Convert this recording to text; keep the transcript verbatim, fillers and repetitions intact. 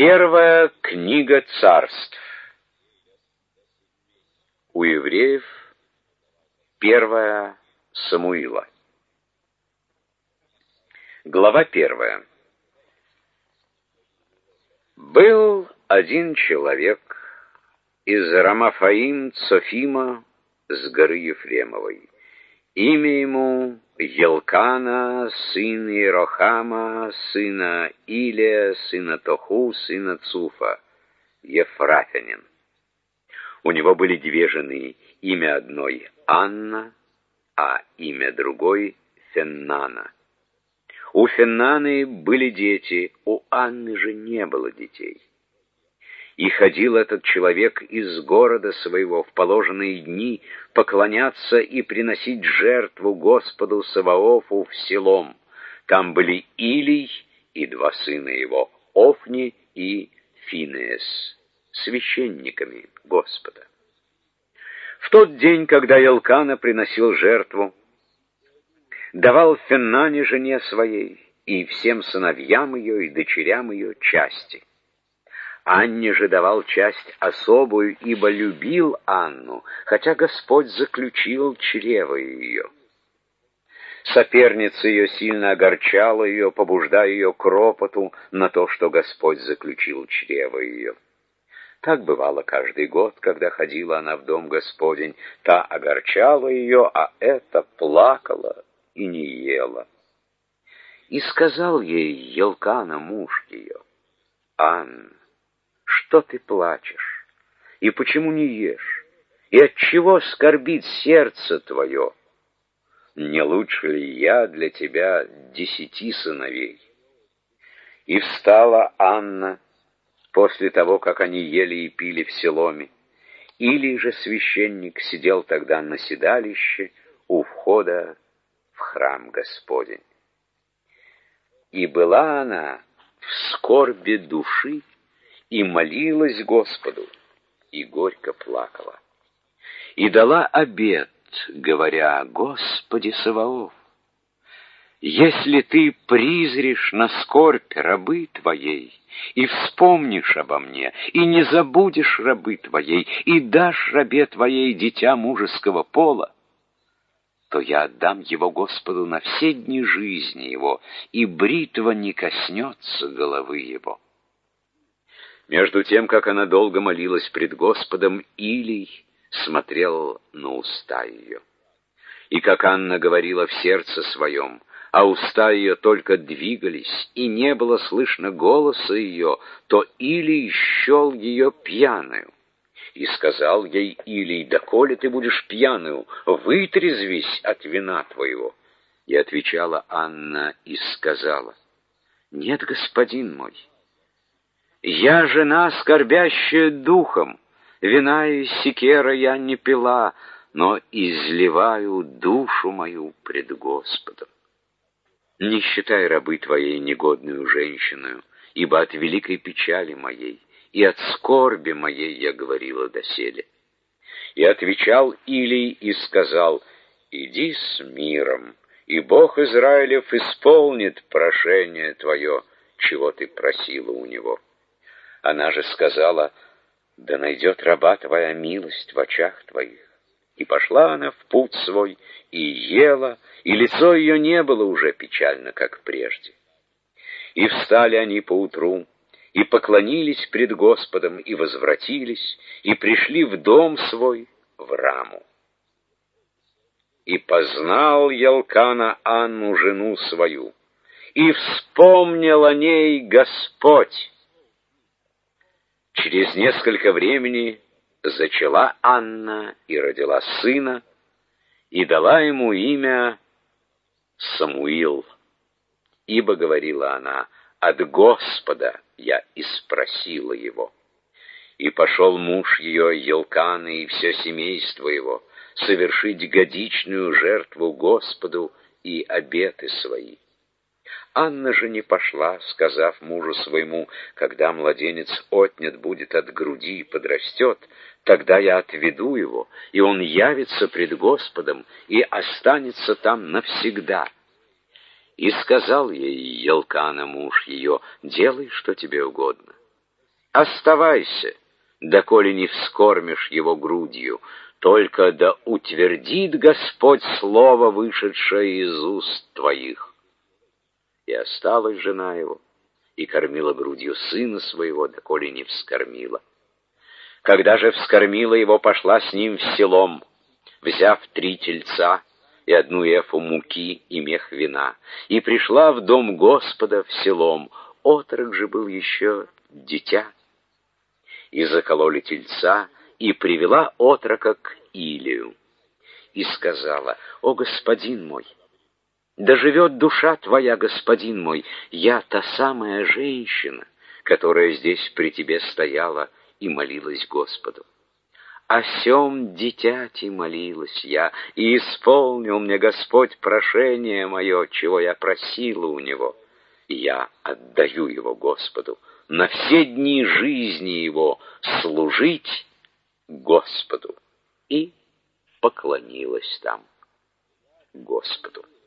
Первая книга царств. У евреев первая Самуила. Глава первая. Был один человек из Рамафаим Цофима с горы Ефремовой. Имя ему Елкана, сын Иерохама, сына Илия, сына Тоху, сына Цуфа, ефратянин. У него были две жены, имя одной Анна, а имя другой Феннана. У Феннаны были дети, у Анны же не было детей. И ходил этот человек из города своего в положенные дни поклоняться и приносить жертву Господу Саваофу в Силом. Там были Илий и два сына его, Офни и Финеас, священниками Господа. В тот день, когда Елкана приносил жертву, давал Феннане жене своей и всем сыновьям ее и дочерям ее части. Анне же давал часть особую, ибо любил Анну, хотя Господь заключил чрево ее. Соперница ее сильно огорчала ее, побуждая ее к ропоту на то, что Господь заключил чрево ее. Так бывало каждый год, когда ходила она в дом Господень, та огорчала ее, а эта плакала и не ела. И сказал ей Елкана, муж ее: «Анна, что ты плачешь? И почему не ешь? И отчего скорбит сердце твое? Не лучше ли я для тебя десяти сыновей?» И встала Анна после того, как они ели и пили в Силоме. Илий же священник сидел тогда на седалище у входа в храм Господень. И была она в скорби души, и молилась Господу, и горько плакала. И дала обет, говоря: «Господи Саваоф, если ты призришь на скорбь рабы твоей, и вспомнишь обо мне, и не забудешь рабы твоей, и дашь рабе твоей дитя мужеского пола, то я отдам его Господу на все дни жизни его, и бритва не коснется головы его». Между тем, как она долго молилась пред Господом, Илий смотрел на уста ее. И как Анна говорила в сердце своем, а уста ее только двигались, и не было слышно голоса ее, то Илий счел ее пьяную. И сказал ей Илий: «Доколе ты будешь пьяную, вытрезвись от вина твоего». И отвечала Анна и сказала: «Нет, господин мой, я жена, скорбящая духом, вина и секера я не пила, но изливаю душу мою пред Господом. Не считай рабы твоей негодную женщиною, ибо от великой печали моей и от скорби моей я говорила доселе». И отвечал Илий и сказал: «Иди с миром, и Бог Израилев исполнит прошение твое, чего ты просила у него». Она же сказала: «Да найдет раба твоя милость в очах твоих». И пошла она в путь свой, и ела, и лицо ее не было уже печально, как прежде. И встали они поутру, и поклонились пред Господом, и возвратились, и пришли в дом свой, в Раму. И познал Елкана Анну, жену свою, и вспомнил о ней Господь. Через несколько времени зачала Анна и родила сына, и дала ему имя Самуил, ибо, говорила она, от Господа я испросила его. И пошел муж ее, Елкана, и все семейство его, совершить годичную жертву Господу и обеты свои. Анна же не пошла, сказав мужу своему: «Когда младенец отнят будет от груди и подрастет, тогда я отведу его, и он явится пред Господом и останется там навсегда». И сказал ей Елкана, муж ее: «Делай, что тебе угодно». Оставайся, доколе не вскормишь его грудью, только да утвердит Господь слово, вышедшее из уст твоих. И осталась жена его, и кормила грудью сына своего, доколе не вскормила. Когда же вскормила его, пошла с ним в селом, взяв три тельца и одну эфу муки и мех вина, и пришла в дом Господа в селом. Отрок же был еще дитя. И закололи тельца, и привела отрока к Илию, и сказала: «О, господин мой, да живет душа твоя, господин мой, я та самая женщина, которая здесь при тебе стояла и молилась Господу. О сем дитяти молилась я, и исполнил мне Господь прошение мое, чего я просила у него, и я отдаю его Господу на все дни жизни его служить Господу». И поклонилась там Господу.